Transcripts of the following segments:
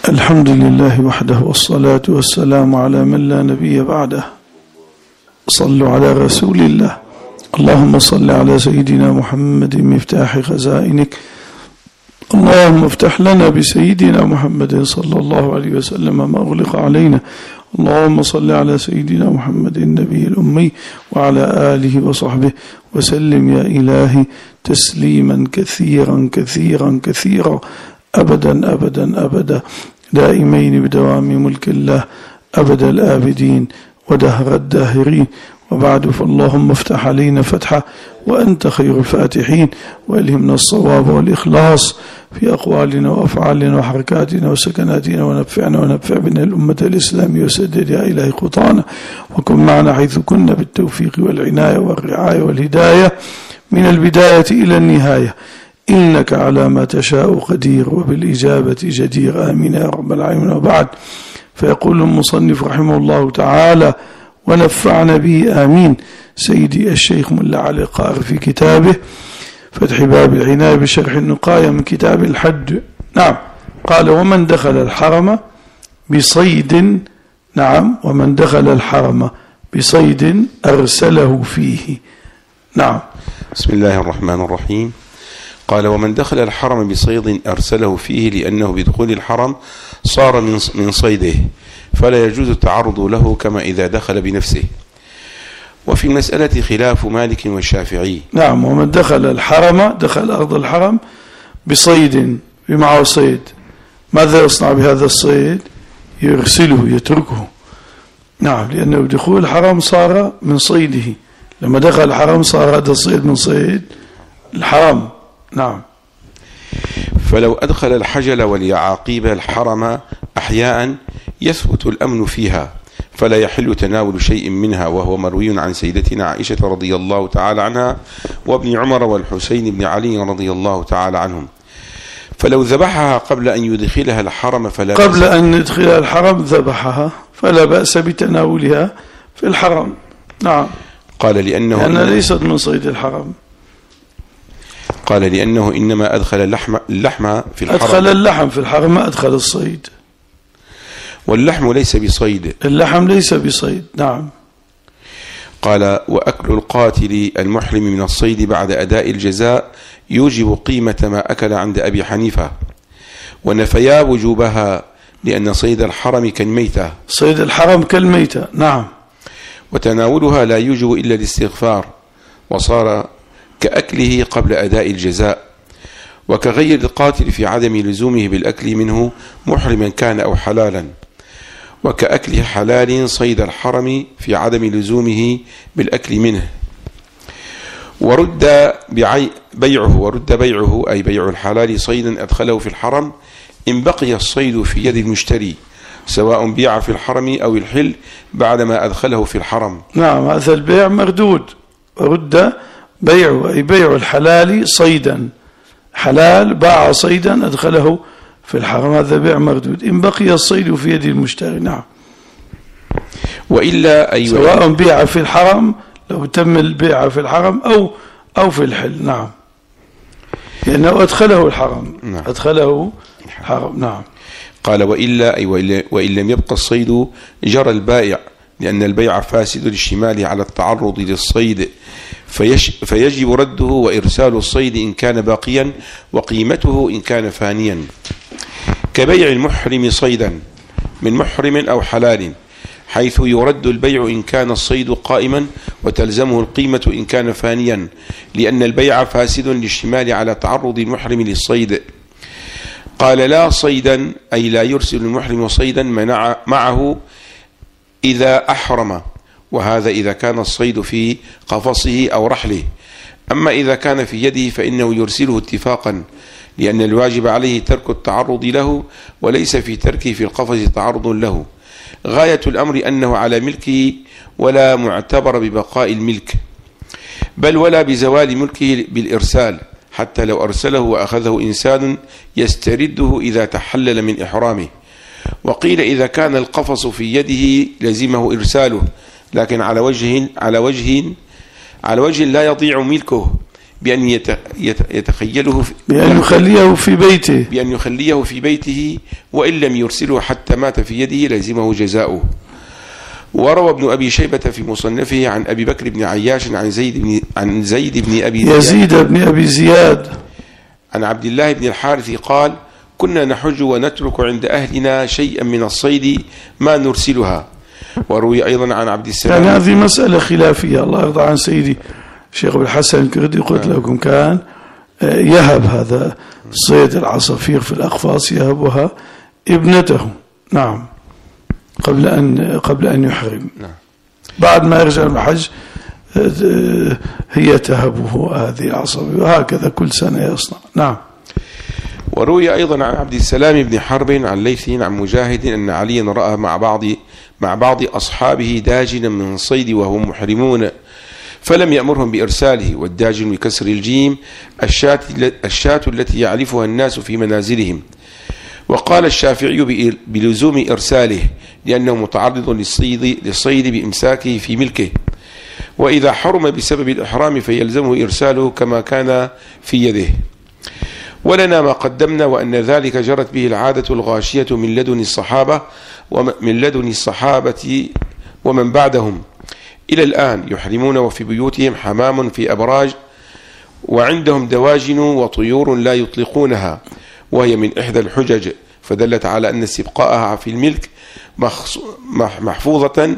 الحمد لله وحده والصلاة والسلام على من لا نبي بعده. صلوا على رسول الله. اللهم صل على سيدنا محمد مفتاح خزائنك. اللهم افتح لنا بسيدنا محمد صلى الله عليه وسلم ما أغلق علينا. اللهم صل على سيدنا محمد النبي الأمي وعلى آله وصحبه وسلم يا إلهي تسليما كثيرا كثيرا كثيرا أبدا أبدا أبدا دائمين بدوام ملك الله أبد الآبدين ودهر الداهرين. وبعد، فاللهم افتح علينا فتحا وأنت خير الفاتحين، وألهمنا الصواب والإخلاص في أقوالنا وأفعالنا وحركاتنا وسكناتنا، ونفع بنا الأمة الإسلامية وسدد يا إلهي خطانا، وكن معنا حيث كنا بالتوفيق والعناية والرعاية والهداية من البداية إلى النهاية، إنك على ما تشاء قدير وبالإجابة جدير. آمين يا رب العالمين. وبعد، فيقول المصنف رحمه الله تعالى ونفعنا به آمين سيدي الشيخ ملا علي القاري في كتابه فتح باب العناية بشرح النقاية من كتاب الحج. نعم، قال ومن دخل الحرم بصيد، نعم، ومن دخل الحرم بصيد أرسله فيه. نعم. بسم الله الرحمن الرحيم. قال ومن دخل الحرم بصيد أرسله فيه، لأنه بدخول الحرم صار من صيده، فلا يجوز التعرض له كما إذا دخل بنفسه. وفي المسألة خلاف مالك والشافعي. نعم، ومن دخل الحرم، دخل أرض الحرم بصيد، بمعه صيد، ماذا يصنع بهذا الصيد؟ يرسله، يتركه. نعم، لأنه بدخول الحرم صار من صيده، لما دخل الحرم صار هذا الصيد من صيد الحرم. نعم. فلو أدخل الحجل واليعاقيب الحرم أحياء يثبت الأمن فيها، فلا يحل تناول شيء منها، وهو مروي عن سيدتنا عائشة رضي الله تعالى عنها وابن عمر والحسين بن علي رضي الله تعالى عنهم. فلو ذبحها قبل أن يدخلها الحرم قبل أن يدخلها الحرم ذبحها فلا بأس بتناولها في الحرم. نعم. قال لأنها ليست من صيد الحرم. قال لأنه إنما أدخل اللحم في الحرم. أدخل اللحم في الحرم، ما أدخل الصيد. واللحم ليس بصيد. اللحم ليس بصيد. نعم. قال وأكل القاتل المحرم من الصيد بعد أداء الجزاء يوجب قيمة ما أكل عند أبي حنيفة، ونفيا وجوبها لأن صيد الحرم كالميتة. صيد الحرم كالميتة. نعم. وتناولها لا يوجب إلا الاستغفار، وصار كأكله قبل أداء الجزاء، وكغير القاتل في عدم لزومه بالأكل منه محرما كان أو حلالا، وكأكل حلال صيد الحرم في عدم لزومه بالأكل منه. ورد بيعه أي بيع الحلال صيدا أدخله في الحرم إن بقي الصيد في يد المشتري، سواء بيع في الحرم أو الحل بعدما أدخله في الحرم. نعم، هذا البيع مردود. ورد بيعه أي بيع الحلال صيدا، حلال باع صيدا أدخله في الحرم، هذا بيع مردود إن بقي الصيد في يد المشتري. نعم. وإلا سواء بيع في الحرم، لو تم البيع في الحرم أو في الحل. نعم، لأنه أدخله الحرم. نعم. أدخله الحرم. نعم. قال وإلا وإن لم يبقى الصيد جرى البائع، لأن البيع فاسد للشمال على التعرض للصيد، فيجب رده وإرسال الصيد إن كان باقيا، وقيمته إن كان فانيا، كبيع المحرم صيدا من محرم أو حلال، حيث يرد البيع إن كان الصيد قائما، وتلزمه القيمة إن كان فانيا، لأن البيع فاسد للشمال على تعرض المحرم للصيد. قال لا صيدا أي لا يرسل المحرم صيدا معه إذا أحرم، وهذا إذا كان الصيد في قفصه أو رحله. أما إذا كان في يده فإنه يرسله اتفاقا، لأن الواجب عليه ترك التعرض له، وليس في تركه في القفص تعرض له. غاية الأمر أنه على ملكه، ولا معتبر ببقاء الملك، بل ولا بزوال ملكه بالإرسال، حتى لو أرسله وأخذه إنسان يسترده إذا تحلل من إحرامه. وقيل إذا كان القفص في يده لزمه إرساله، لكن على وجه لا يضيع ملكه، بأن يتخيله بأن يخليه في بيته، بأن يخليه في بيته، وإن لم يرسله حتى مات في يده لزمه جزاؤه. وروى ابن أبي شيبة في مصنفه عن أبي بكر بن عياش عن زيد بن أبي يزيد بن أبي زياد عن عبد الله بن الحارث قال: كنا نحج ونترك عند أهلنا شيئا من الصيد ما نرسلها. وروي أيضا عن عبد السلام. يعني هذه مسألة خلافية. الله يرضى عن سيدي الشيخ أبو الحسن الكردي، قلت لكم كان يهب هذا صيد العصافير في الأقفاص، يهبها ابنته، نعم، قبل أن يحرم. نعم. بعد ما يرجع من الحج هي تهبه هذه العصافير، وهكذا كل سنة يصنع. نعم. وروي أيضا عن عبد السلام بن حرب عن ليث عن مجاهد أن عليا رأى مع بعض أصحابه داجنا من الصيد وهم محرمون، فلم يأمرهم بإرساله. والداجن بكسر الجيم الشاة التي يعرفها الناس في منازلهم. وقال الشافعي بلزوم إرساله لأنه متعرض للصيد بإمساكه في ملكه، وإذا حرم بسبب الإحرام فيلزمه إرساله كما كان في يده. ولنا ما قدمنا وأن ذلك جرت به العادة الغاشية من لدن الصحابة ومن بعدهم إلى الآن، يحرمون وفي بيوتهم حمام في أبراج، وعندهم دواجن وطيور لا يطلقونها، وهي من إحدى الحجج، فدلت على أن استبقاءها في الملك محفوظة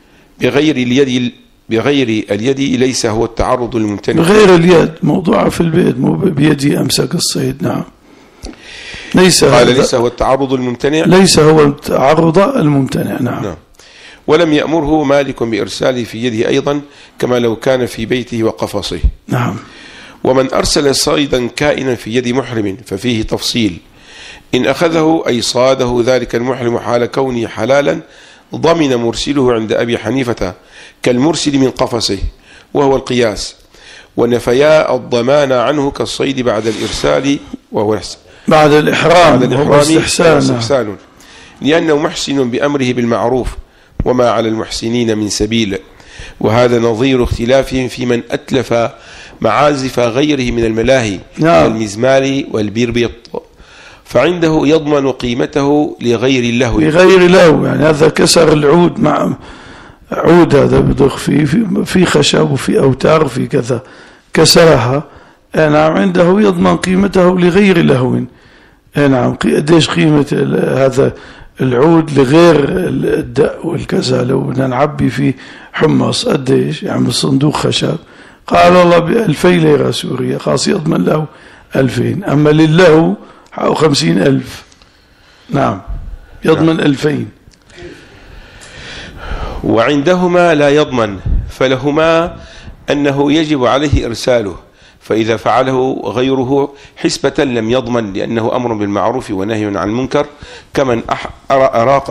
بغير اليد ليس هو التعرض الممتنع. بغير اليد، موضوعة في البيت، مو بيدي أمسك الصيد. نعم. ليس هو التعرض الممتنع، ليس هو التعرض الممتنع. نعم. ولم يأمره مالك بإرساله في يده أيضا، كما لو كان في بيته وقفصه. نعم. ومن أرسل صيدا كائنا في يد محرم ففيه تفصيل. إن أخذه أي صاده ذلك المحرم حال كونه حلالا ضمن مرسله عند أبي حنيفة كالمرسل من قفصه، وهو القياس، ونفيا الضمان عنه كالصيد بعد الإرسال وهو بعد الإحرام استحسان، لأنه محسن بأمره بالمعروف وما على المحسنين من سبيل. وهذا نظير اختلافهم في من أتلف معازف غيره من الملاهي كالمزمار والبربيط، فعنده يضمن قيمته لغير اللهو. يعني هذا كسر العود، مع عود هذا بدخ في خشب وفي أوتار في كذا، كسرها، نعم، عنده يضمن قيمته لغير لهو. نعم. قديش قيمة هذا العود لغير الدق والكذا؟ لو بدنا نعبي فيه حمص قديش؟ يعني صندوق خشب، قال والله ب2000 ليرة سورية، خاص يضمن له 2000. أما لله 50,000. نعم، يضمن 2000. وعندهما لا يضمن، فلهما أنه يجب عليه إرساله، فإذا فعله غيره حسبة لم يضمن، لأنه أمر بالمعروف ونهي عن المنكر، كمن أراق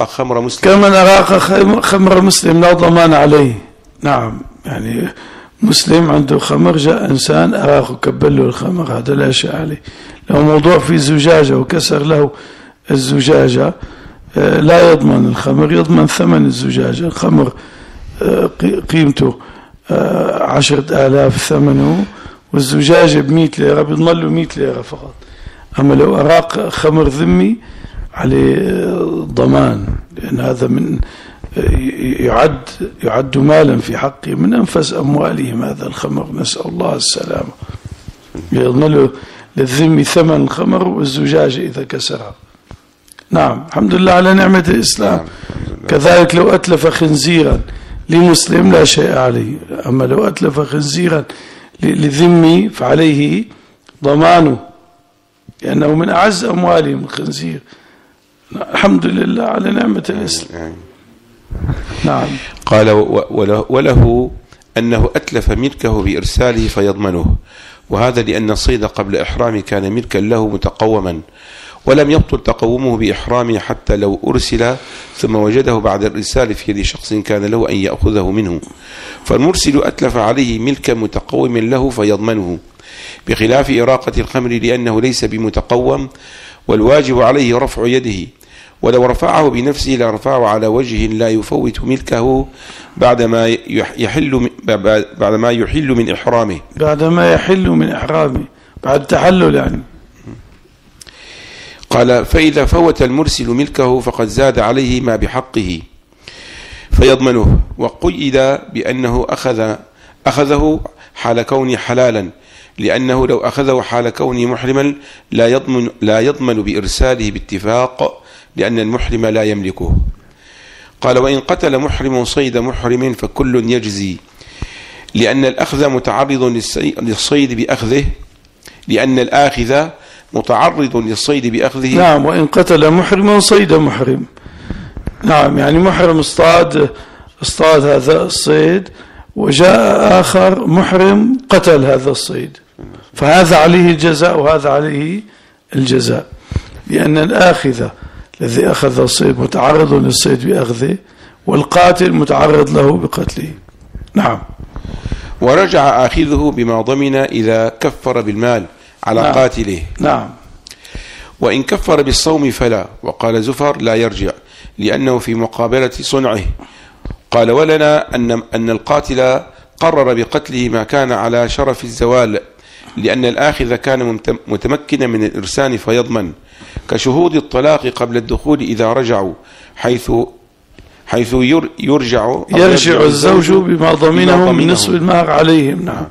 خمر مسلم لا ضمان عليه. نعم. يعني مسلم عنده خمر، جاء إنسان أراق كبل له الخمر، هذا لا شيء عليه. لو موضوع في زجاجة وكسر له الزجاجة لا يضمن الخمر، يضمن ثمن الزجاجة. الخمر قيمته 10,000 ثمنه، والزجاجة ب100 ليرة، بيضمن له 100 ليرة فقط. أما لو أراق خمر ذمي عليه ضمان، لأن هذا من يعد مالا في حقه من أنفس أموالهم، هذا الخمر، نسأل الله السلامة. يضمن له للذمي ثمن الخمر والزجاجة إذا كسرها. نعم. الحمد لله على نعمة الإسلام. كذلك لو أتلف خنزيرا لمسلم لا شيء عليه، أما لو أتلف خنزيرا للذمي فعليه ضمانه، لأنه من أعز أموالهم الخنزير. الحمد لله على نعمة الإسلام. نعم. قال: وله أنه أتلف ملكه بإرساله فيضمنه، وهذا لأن الصيد قبل إحرامه كان ملكا له متقوما، ولم يبطل تقومه بإحرامه حتى لو أرسل ثم وجده بعد الإرسال في يد شخص كان له أن يأخذه منه، فالمرسل أتلف عليه ملكا متقوم له فيضمنه، بخلاف إراقة الخمر لأنه ليس بمتقوم، والواجب عليه رفع يده، ولو رفعه بنفسه لرفعه على وجه لا يفوت ملكه بعدما يحل من إحرامه. بعدما يحل من إحرامه، بعد تحلل يعني. قال: فإذا فوت المرسل ملكه فقد زاد عليه ما بحقه فيضمنه، وقيد بأنه أخذه حال كونه حلالا، لأنه لو أخذه حال كونه محرما لا يضمن بإرساله باتفاق، لأن المحرم لا يملكه. قال: وإن قتل محرم صيد محرم فكل يجزي، لأن الأخذ متعرض للصيد بأخذه، لأن الآخذ متعرض للصيد بأخذه. نعم، وإن قتل محرم صيد محرم. نعم، يعني محرم اصطاد هذا الصيد، وجاء آخر محرم قتل هذا الصيد، فهذا عليه الجزاء وهذا عليه الجزاء، لأن الآخذ الذي أخذ الصيد متعرض للصيد بأخذه، والقاتل متعرض له بقتله. نعم. ورجع آخذه بما ضمن إذا كفر بالمال على نعم. قاتله. نعم. وإن كفر بالصوم فلا. وقال زفر: لا يرجع، لأنه في مقابلة صنعه. قال: ولنا أن القاتل قرر بقتله ما كان على شرف الزوال، لأن الآخذ كان متمكنا من الإرسال فيضمن، كشهود الطلاق قبل الدخول إذا رجعوا، حيث يرجع الزوج بما ضمنه من نصف المهر عليهم. نعم.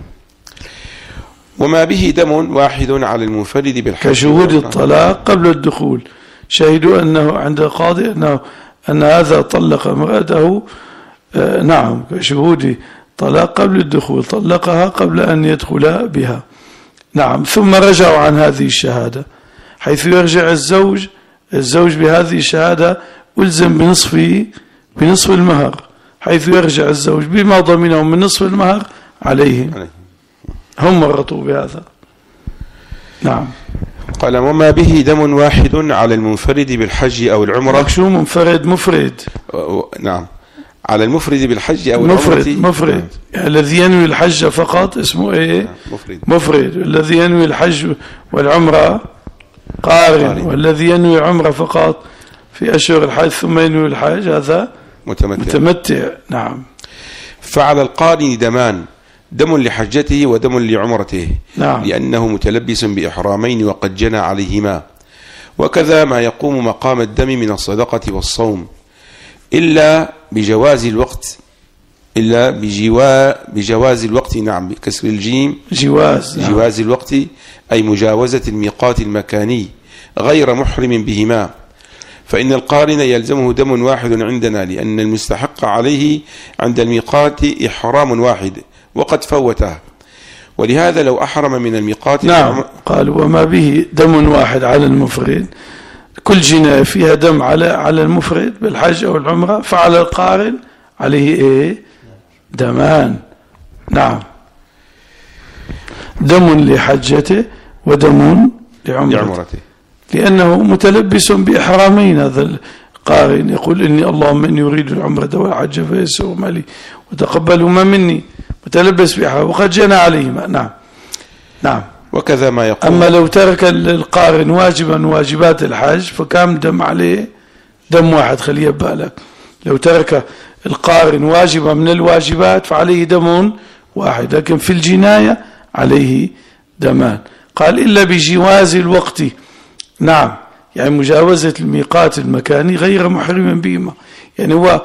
وما به دم واحد على المنفرد بالحج، كشهود الطلاق قبل الدخول، شهدوا أنه عند قاضي أن هذا طلق امرأته. نعم، كشهود طلاق قبل الدخول، طلقها قبل أن يدخل بها. نعم. ثم رجعوا عن هذه الشهادة، حيث يرجع الزوج بهذه الشهادة ألزم بنصف المهر، حيث يرجع الزوج بما ضمنه من نصف المهر عليهم، هم مرطوا بهذا. نعم. قال: وما به دم واحد على المنفرد بالحج أو العمرة. شو مفرد؟ نعم، على المفرد بالحج أو العمرة. مفرد يعني الذي ينوي الحج فقط اسمه إيه؟ مفرد. الذي ينوي الحج والعمرة قارن. والذي ينوي عمرة فقط في أشهر الحج ثم ينوي الحج هذا متمتع. نعم. فعلى القارن دمان، دم لحجته ودم لعمرته. نعم. لأنه متلبس بإحرامين وقد جنى عليهما. وكذا ما يقوم مقام الدم من الصدقة والصوم، إلا بجواز الوقت. نعم، بكسر الجيم. جواز الوقت، أي مجاوزة الميقات المكاني غير محرم بهما، فإن القارن يلزمه دم واحد عندنا، لأن المستحق عليه عند الميقات إحرام واحد وقد فوته، ولهذا لو أحرم من الميقات. نعم. قال: وما به دم واحد على المفرد، كل جناية فيها دم على المفرد بالحج أو العمرة، فعلى القارن عليه إيه؟ دمان. نعم، دم لحجته ودم لعمرته، لأنه متلبس بإحرامين. هذا القارن يقول: إني اللهم إني أريد العمرة والحج فيسر مالي وتقبلوا ما مني، متلبس بإحرام وقد جنى عليهما. نعم. وكذا ما يقول: أما لو ترك القارن واجبا من واجبات الحج فكم دم عليه؟ دم واحد. خليه بالك، لو ترك القارن واجبا من الواجبات فعليه دم واحد، لكن في الجناية عليه دمان. قال: إلا بجواز الوقت. نعم، يعني مجاوزة الميقات المكاني غير محرم بهما، يعني هو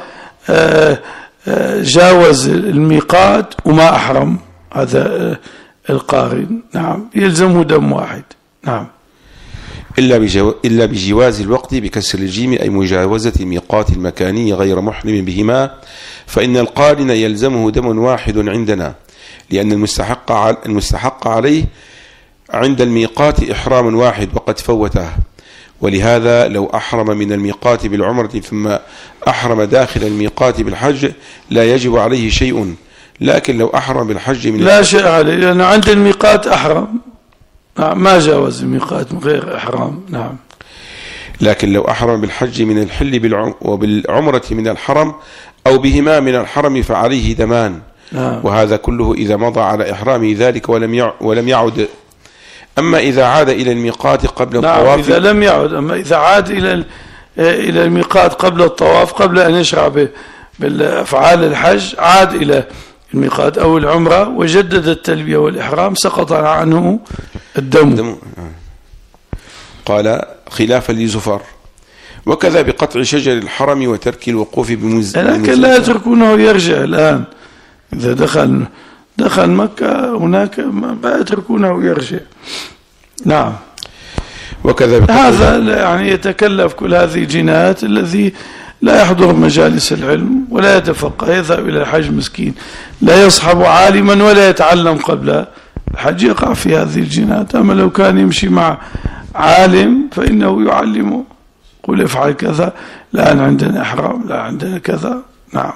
جاوز الميقات وما أحرم، هذا القارن. نعم، يلزمه دم واحد. نعم. إلا بجواز الوقت بكسر الجيم، أي مجاوزة الميقات المكاني غير محرم بهما، فإن القارن يلزمه دم واحد عندنا، لأن المستحق عليه عند الميقات إحرام واحد وقد فوته، ولهذا لو أحرم من الميقات بالعمرة ثم أحرم داخل الميقات بالحج لا يجب عليه شيء، لكن لو أحرم بالحج لا شيء عليه، لأنه عند الميقات أحرم. ما جاوز الميقات من غير إحرام. نعم. لكن لو أحرم بالحج من الحل وبالعمرة من الحرم أو بهما من الحرم فعليه دمان. وهذا كله إذا مضى على إحرامه ذلك ولم يعد. أما إذا عاد إلى الميقات قبل الطواف. إذا لم يعد. أما إذا عاد إلى إلى الميقات قبل الطواف، قبل أن يشرع بالأفعال الحج، عاد إلى الميقات أو العمرة وجدد التلبية والإحرام، سقط عنه الدم. قال خلافا لزفر. وكذا بقطع شجر الحرم وترك الوقوف لكن لا يتركونه يرجع الآن، إذا دخل مكة هناك ما يتركونه يرجع. نعم. وكذا هذا يعني يتكلف كل هذه الجنايات، الذي لا يحضر مجالس العلم ولا يتفقه، يذهب إلى الحج مسكين، لا يصحب عالما ولا يتعلم قبل الحج، يقع في هذه الجنايات. أما لو كان يمشي مع عالم فإنه يعلمه، قل افعل كذا، الآن عندنا إحرام، لا عندنا كذا. نعم.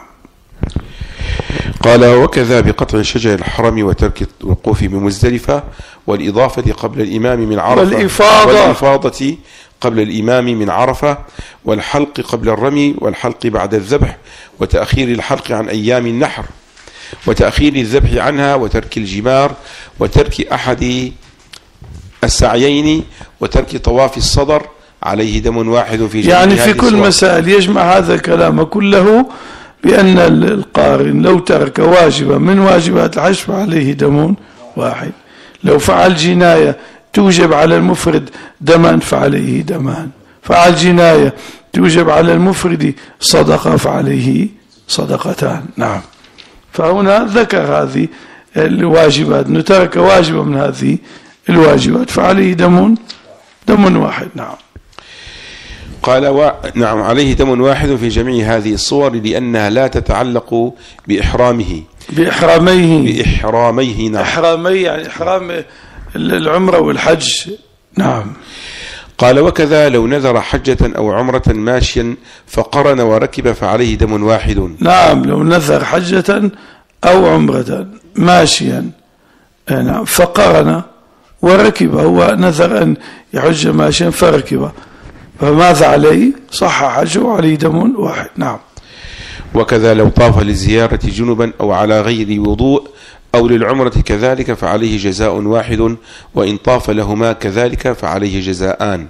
قال وكذا بقطع شجر الحرم وترك الوقوف بمزدلفة والإضافة قبل الإمام من عرفة، والإفاضة قبل الإمام من عرفة، والحلق قبل الرمي، والحلق بعد الذبح، وتأخير الحلق عن أيام النحر، وتأخير الذبح عنها، وترك الجمار، وترك أحد السعيين، وترك طواف الصدر، عليه دم واحد في جميع يعني في كل مسائل يجمع هذا الكلام كله بأن القارن لو ترك واجبا من واجبات الحج فعليه دم واحد، لو فعل جناية توجب على المفرد دما فعليه دمان، فعل جناية توجب على المفرد صدقة فعليه صدقتان. نعم. فهنا ذكر هذه الواجبات، نترك واجبا من هذه الواجبات فعليه دم واحد. نعم. قال نعم، عليه دم واحد في جميع هذه الصور، لأنها لا تتعلق بإحراميه بإحراميه. نعم. إحرامي يعني إحرام العمرة والحج. نعم. قال وكذا لو نذر حجة أو عمرة ماشيا فقرن وركب فعليه دم واحد. نعم. لو نذر حجة أو عمرة ماشيا، نعم، فقرن وركب، هو نذر أن يحج ماشيا فركب، فماذا عليه؟ صح حجه وعليه دم واحد. نعم. وكذا لو طاف للزيارة جنبا أو على غير وضوء أو للعمرة كذلك فعليه جزاء واحد، وإن طاف لهما كذلك فعليه جزاءان.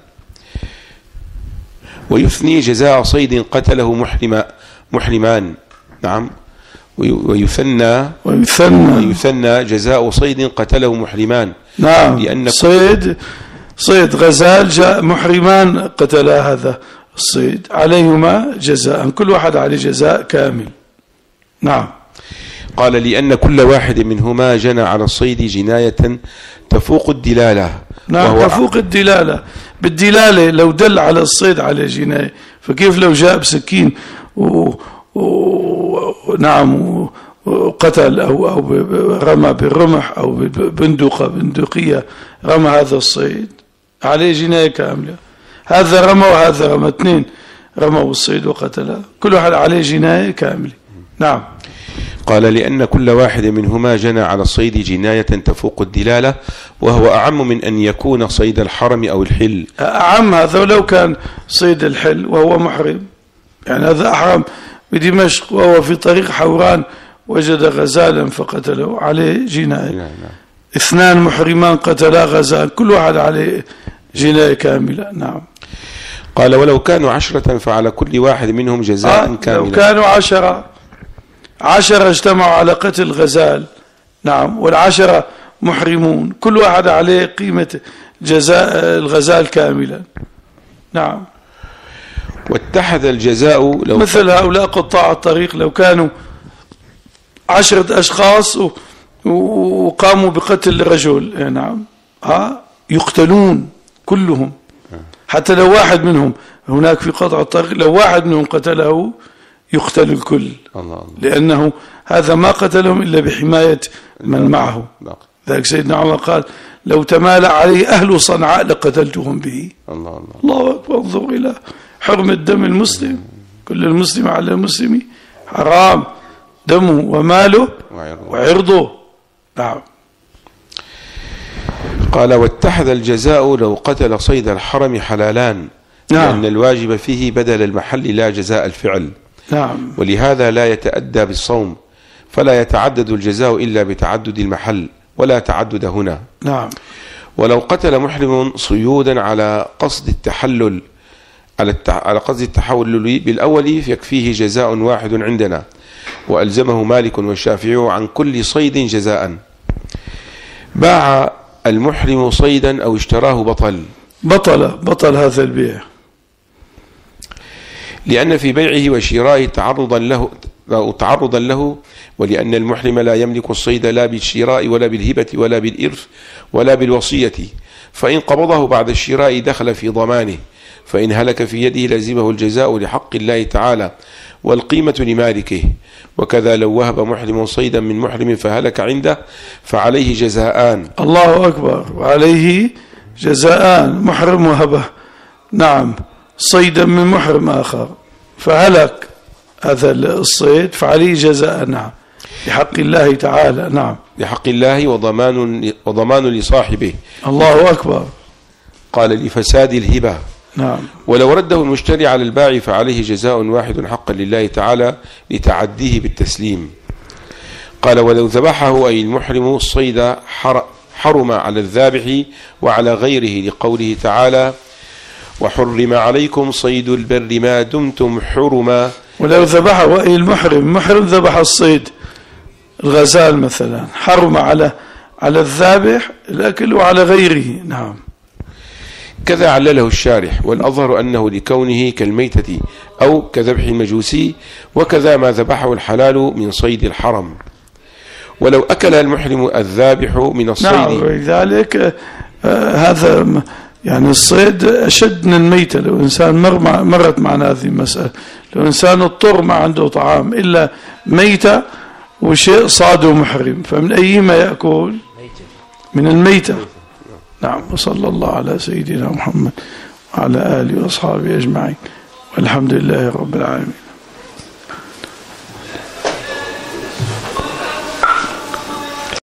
ويثني جزاء صيد قتله محرمان. نعم. ويثنى جزاء صيد قتله محرمان. نعم. لأن صيد غزال جاء محرمان قتل هذا الصيد، عليهما جزاء، كل واحد عليه جزاء كامل. نعم. قال لأن كل واحد منهما جنى على الصيد جناية تفوق الدلالة. نعم. تفوق الدلالة، بالدلالة لو دل على الصيد على جناية، فكيف لو جاء بسكين نعم وقتل أو رمى بالرمح أو بندقية رمى هذا الصيد، عليه جناية كاملة. هذا رمى وهذا رمى، اثنين رموا الصيد وقتله، كل واحد عليه جناية كاملة. نعم. قال لأن كل واحد منهما جنى على الصيد جناية تفوق الدلالة، وهو أعم من أن يكون صيد الحرم أو الحل. أعم هذا لو كان صيد الحل وهو محرم، يعني هذا أحرم بدمشق وهو في طريق حوران وجد غزالا فقتله، عليه جناية. اثنان محرمان قتلا غزال، كل واحد عليه جناية كاملة. نعم. قال ولو كانوا 10 فعلى كل واحد منهم جزاء كاملا. لو كانوا 10 اجتمعوا على قتل غزال، نعم، وال10 محرمون، كل واحد عليه قيمة جزاء الغزال كاملا. نعم. واتحد الجزاء لو مثل هؤلاء قطاع الطريق، لو كانوا 10 أشخاص وقاموا بقتل رجل، نعم، يقتلون كلهم، حتى لو واحد منهم، هناك في قطع الطريق لو واحد منهم قتله يقتل الكل. الله. لأنه هذا ما قتلهم إلا بحماية من معه. ذلك سيدنا عمر قال لو تمالأ عليه أهل صنعاء لقتلتهم به. الله أكبر. انظر إلى حرمة دم المسلم، كل المسلم على المسلم حرام دمه وماله وعرضه. نعم. قال واتحد الجزاء لو قتل صيد الحرم حلالان. نعم. لأن الواجب فيه بدل المحل لا جزاء الفعل. نعم. ولهذا لا يتأدى بالصوم، فلا يتعدد الجزاء إلا بتعدد المحل، ولا تعدد هنا. نعم. ولو قتل محرم صيودا على قصد التحلل على قصد التحول بالأول يكفيه جزاء واحد عندنا، وألزمه مالك والشافعي عن كل صيد جزاء. باع المحرم صيدا أو اشتراه بطل هذا البيع، لأن في بيعه وشرائه تعرضا له، ولأن المحرم لا يملك الصيد لا بالشراء ولا بالهبة ولا بالإرث ولا بالوصية، فإن قبضه بعد الشراء دخل في ضمانه، فإن هلك في يده لزمه الجزاء لحق الله تعالى والقيمة لمالكه. وكذا لو وهب محرم صيدا من محرم فهلك عنده فعليه جزاءان. الله أكبر. وعليه جزاءان. محرم وهبه نعم صيدا من محرم آخر فهلك هذا الصيد فعليه جزاء نعم بحق الله تعالى نعم بحق الله وضمان لصاحبه. الله أكبر. قال لفساد الهبة نعم. ولو رده المشتري على البائع فعليه جزاء واحد حقا لله تعالى لتعديه بالتسليم. قال ولو ذبحه أي المحرم الصيد حرم على الذابح وعلى غيره، لقوله تعالى وحرم عليكم صيد البر ما دمتم حرما. ولو ذبحه أي المحرم ذبح الصيد الغزال مثلا حرم على الذابح الأكل وعلى غيره نعم. كذا علله الشارح، والأظهر أنه لكونه كالميتة أو كذبح المجوسي، وكذا ما ذبحه الحلال من صيد الحرم. ولو أكل المحرم الذابح من الصيد نعم ولذلك هذا يعني الصيد أشد من الميتة. لو إنسان مرت معنا هذه المسألة، لو إنسان اضطر ما عنده طعام إلا ميتة وشيء صاده محرم، فمن أي ما يأكل؟ من الميتة. نعم. وصلى الله على سيدنا محمد وعلى آله وأصحابه أجمعين، والحمد لله رب العالمين.